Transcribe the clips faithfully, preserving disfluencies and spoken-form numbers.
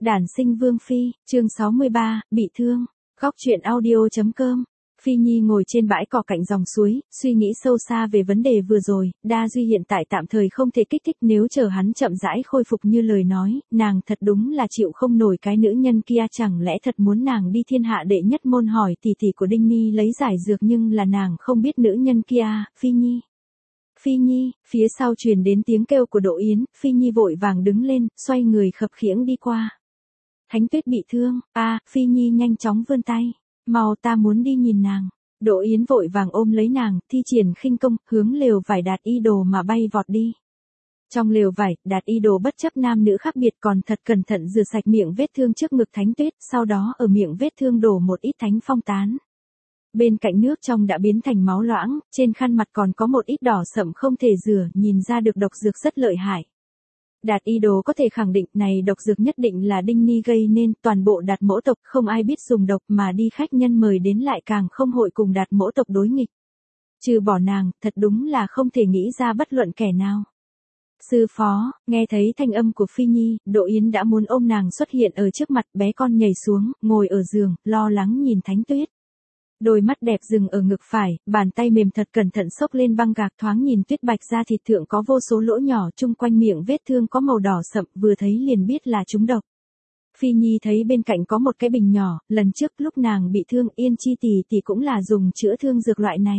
Đản sinh Vương Phi, chương sáu mươi ba, bị thương. Góc truyện audio.com. Phi Nhi ngồi trên bãi cỏ cạnh dòng suối, suy nghĩ sâu xa về vấn đề vừa rồi. Đa Duy hiện tại tạm thời không thể kích thích, nếu chờ hắn chậm rãi khôi phục như lời nói, nàng thật đúng là chịu không nổi cái nữ nhân kia. Chẳng lẽ thật muốn nàng đi thiên hạ đệ nhất môn hỏi tỷ tỷ của Đinh Ni lấy giải dược, nhưng là nàng không biết nữ nhân kia. Phi Nhi, Phi Nhi, phía sau truyền đến tiếng kêu của Đỗ Yến. Phi Nhi vội vàng đứng lên, xoay người khập khiễng đi qua. Thánh Tuyết bị thương. A, à, Phi Nhi nhanh chóng vươn tay. Mau, ta muốn đi nhìn nàng. Đỗ Yến vội vàng ôm lấy nàng, thi triển khinh công, hướng lều vải Đạt Y Đồ mà bay vọt đi. Trong lều vải, Đạt Y Đồ bất chấp nam nữ khác biệt còn thật cẩn thận rửa sạch miệng vết thương trước ngực Thánh Tuyết, sau đó ở miệng vết thương đổ một ít thánh phong tán. Bên cạnh nước trong đã biến thành máu loãng, trên khăn mặt còn có một ít đỏ sậm không thể rửa, nhìn ra được độc dược rất lợi hại. Đạt Y Đồ có thể khẳng định này độc dược nhất định là Đinh Ni gây nên, toàn bộ Đạt mỗ tộc không ai biết dùng độc, mà đi khách nhân mời đến lại càng không hội cùng Đạt mỗ tộc đối nghịch. Trừ bỏ nàng, thật đúng là không thể nghĩ ra bất luận kẻ nào. Sư phó, nghe thấy thanh âm của Phi Nhi, Đỗ Yến đã muốn ôm nàng xuất hiện ở trước mặt. Bé con nhảy xuống, ngồi ở giường, lo lắng nhìn Thánh Tuyết. Đôi mắt đẹp dừng ở ngực phải, bàn tay mềm thật cẩn thận xốc lên băng gạc, thoáng nhìn tuyết bạch da thịt thượng có vô số lỗ nhỏ, chung quanh miệng vết thương có màu đỏ sậm, vừa thấy liền biết là trúng độc. Phi Nhi thấy bên cạnh có một cái bình nhỏ, lần trước lúc nàng bị thương Yên Chi tỷ tỷ cũng là dùng chữa thương dược loại này.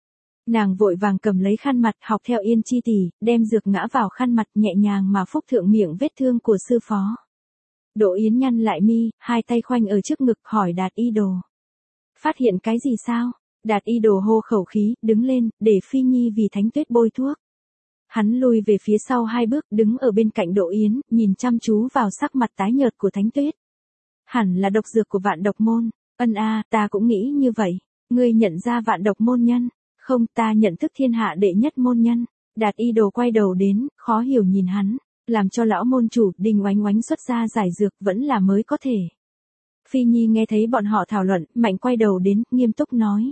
Nàng vội vàng cầm lấy khăn mặt, học theo Yên Chi tỷ, đem dược ngã vào khăn mặt, nhẹ nhàng mà phúc thượng miệng vết thương của sư phó. Đỗ Yến nhăn lại mi, hai tay khoanh ở trước ngực, hỏi Đạt Y Đồ. Phát hiện cái gì sao? Đạt Y Đồ hô khẩu khí, đứng lên, để Phi Nhi vì Thánh Tuyết bôi thuốc. Hắn lùi về phía sau hai bước, đứng ở bên cạnh Đỗ Yến, nhìn chăm chú vào sắc mặt tái nhợt của Thánh Tuyết. Hẳn là độc dược của Vạn Độc Môn. Ân a, ta cũng nghĩ như vậy. Ngươi nhận ra Vạn Độc Môn nhân? Không, ta nhận thức thiên hạ đệ nhất môn nhân. Đạt Y Đồ quay đầu đến, khó hiểu nhìn hắn, làm cho lão môn chủ Đinh Oánh Oánh xuất ra giải dược vẫn là mới có thể. Phi Nhi nghe thấy bọn họ thảo luận, mạnh quay đầu đến, nghiêm túc nói.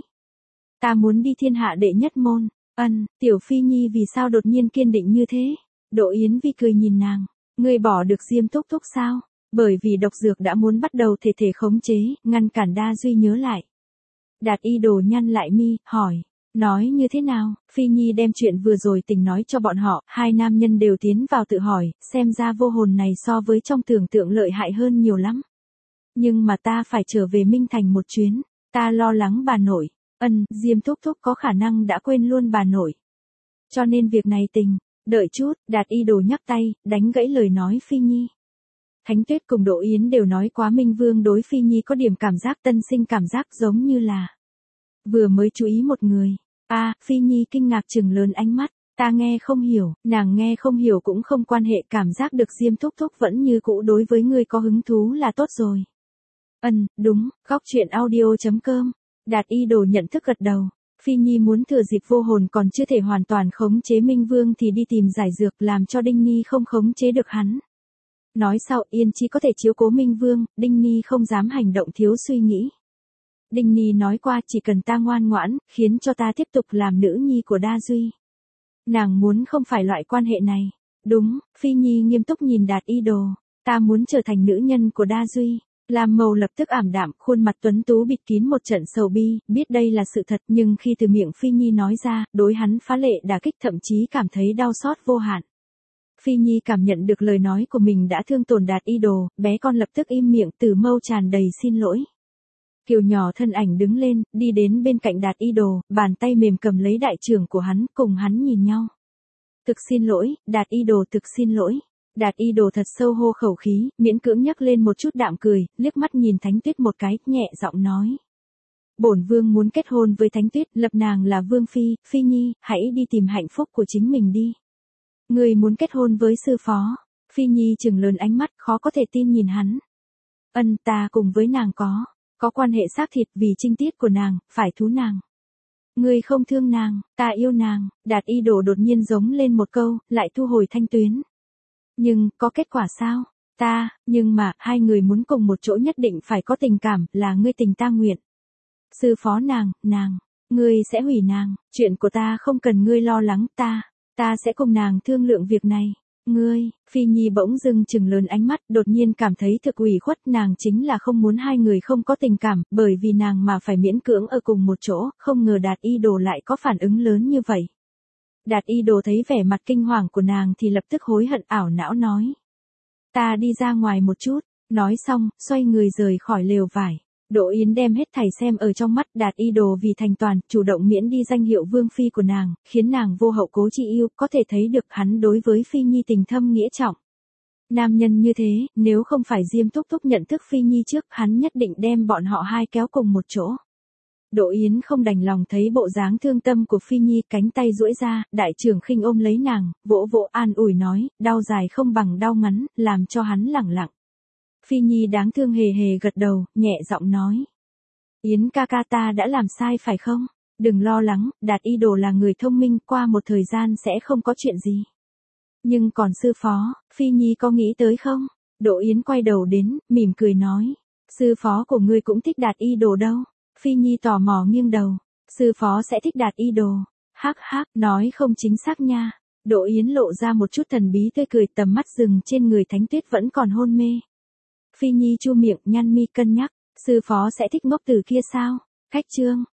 Ta muốn đi thiên hạ đệ nhất môn. Ân, tiểu Phi Nhi vì sao đột nhiên kiên định như thế? Đỗ Yến Vi cười nhìn nàng. Ngươi bỏ được Diêm Thúc Thúc sao? Bởi vì độc dược đã muốn bắt đầu thể thể khống chế, ngăn cản Đa Duy nhớ lại. Đạt Y Đồ nhăn lại mi, hỏi. Nói như thế nào? Phi Nhi đem chuyện vừa rồi tình nói cho bọn họ, hai nam nhân đều tiến vào tự hỏi, xem ra vô hồn này so với trong tưởng tượng lợi hại hơn nhiều lắm. Nhưng mà ta phải trở về Minh Thành một chuyến, ta lo lắng bà nội. Ân, Diêm Thúc Thúc có khả năng đã quên luôn bà nội. Cho nên việc này tình, đợi chút, Đạt Y Đồ nhắc tay, đánh gãy lời nói Phi Nhi. Thánh Tuyết cùng Đỗ Yến đều nói quá Minh Vương đối Phi Nhi có điểm cảm giác tân sinh, cảm giác giống như là vừa mới chú ý một người. A, à, Phi Nhi kinh ngạc trừng lớn ánh mắt. Ta nghe không hiểu, nàng nghe không hiểu cũng không quan hệ, cảm giác được Diêm Thúc Thúc vẫn như cũ đối với ngươi có hứng thú là tốt rồi. Ân, đúng, góc truyện audio.com. Đạt Y Đồ nhận thức gật đầu. Phi Nhi muốn thừa dịp vô hồn còn chưa thể hoàn toàn khống chế Minh Vương thì đi tìm giải dược, làm cho Đinh Ni không khống chế được hắn. Nói sau Yên Chi có thể chiếu cố Minh Vương, Đinh Ni không dám hành động thiếu suy nghĩ. Đinh Ni nói qua chỉ cần ta ngoan ngoãn, khiến cho ta tiếp tục làm nữ nhi của Đa Duy. Nàng muốn không phải loại quan hệ này. Đúng, Phi Nhi nghiêm túc nhìn Đạt Y Đồ. Ta muốn trở thành nữ nhân của Đa Duy. Lam Mâu lập tức ảm đạm, khuôn mặt tuấn tú bịt kín một trận sầu bi, biết đây là sự thật, nhưng khi từ miệng Phi Nhi nói ra, đối hắn phá lệ đả kích, thậm chí cảm thấy đau xót vô hạn. Phi Nhi cảm nhận được lời nói của mình đã thương tổn Đạt Y Đồ, bé con lập tức im miệng, từ mâu tràn đầy xin lỗi. Kiều nhỏ thân ảnh đứng lên, đi đến bên cạnh Đạt Y Đồ, bàn tay mềm cầm lấy đại trưởng của hắn, cùng hắn nhìn nhau. Thực xin lỗi, Đạt Y Đồ, thực xin lỗi. Đạt Y Đồ thật sâu hô khẩu khí, miễn cưỡng nhấc lên một chút đạm cười, liếc mắt nhìn Thánh Tuyết một cái, nhẹ giọng nói. Bổn Vương muốn kết hôn với Thánh Tuyết, lập nàng là Vương Phi. Phi Nhi, hãy đi tìm hạnh phúc của chính mình đi. Người muốn kết hôn với sư phó. Phi Nhi trừng lớn ánh mắt, khó có thể tin nhìn hắn. Ân, ta cùng với nàng có, có quan hệ xác thịt, vì trinh tiết của nàng, phải thú nàng. Ngươi không thương nàng, ta yêu nàng. Đạt Y Đồ đột nhiên giống lên một câu, lại thu hồi thanh tuyến. Nhưng, có kết quả sao? Ta, nhưng mà, hai người muốn cùng một chỗ nhất định phải có tình cảm, là ngươi tình ta nguyện. Sư phó nàng, nàng, ngươi sẽ hủy nàng, chuyện của ta không cần ngươi lo lắng, ta, ta sẽ cùng nàng thương lượng việc này. Ngươi, Phi Nhi bỗng dưng trừng lớn ánh mắt, đột nhiên cảm thấy thực ủy khuất, nàng chính là không muốn hai người không có tình cảm, bởi vì nàng mà phải miễn cưỡng ở cùng một chỗ, không ngờ Đạt Y Đồ lại có phản ứng lớn như vậy. Đạt Y Đồ thấy vẻ mặt kinh hoàng của nàng thì lập tức hối hận ảo não nói. Ta đi ra ngoài một chút, nói xong, xoay người rời khỏi lều vải. Đỗ Yến đem hết thảy xem ở trong mắt, Đạt Y Đồ vì thành toàn, chủ động miễn đi danh hiệu vương phi của nàng, khiến nàng vô hậu cố chi yêu, có thể thấy được hắn đối với Phi Nhi tình thâm nghĩa trọng. Nam nhân như thế, nếu không phải Diêm Thúc Thúc nhận thức Phi Nhi trước, hắn nhất định đem bọn họ hai kéo cùng một chỗ. Đỗ Yến không đành lòng thấy bộ dáng thương tâm của Phi Nhi, cánh tay duỗi ra, đại trưởng khinh ôm lấy nàng, vỗ vỗ an ủi nói, đau dài không bằng đau ngắn, làm cho hắn lẳng lặng. Phi Nhi đáng thương hề hề gật đầu, nhẹ giọng nói. Yến ca ca ta đã làm sai phải không? Đừng lo lắng, Đạt Y Đồ là người thông minh, qua một thời gian sẽ không có chuyện gì. Nhưng còn sư phó, Phi Nhi có nghĩ tới không? Đỗ Yến quay đầu đến, mỉm cười nói. Sư phó của ngươi cũng thích Đạt Y Đồ đâu. Phi Nhi tò mò nghiêng đầu. Sư phó sẽ thích Đạt Y Đồ. Hắc hắc, nói không chính xác nha. Đỗ Yến lộ ra một chút thần bí tươi cười, tầm mắt dừng trên người Thánh Tuyết vẫn còn hôn mê. Phi Nhi chu miệng, nhăn mi cân nhắc, sư phó sẽ thích ngốc tử kia sao? Cách chương.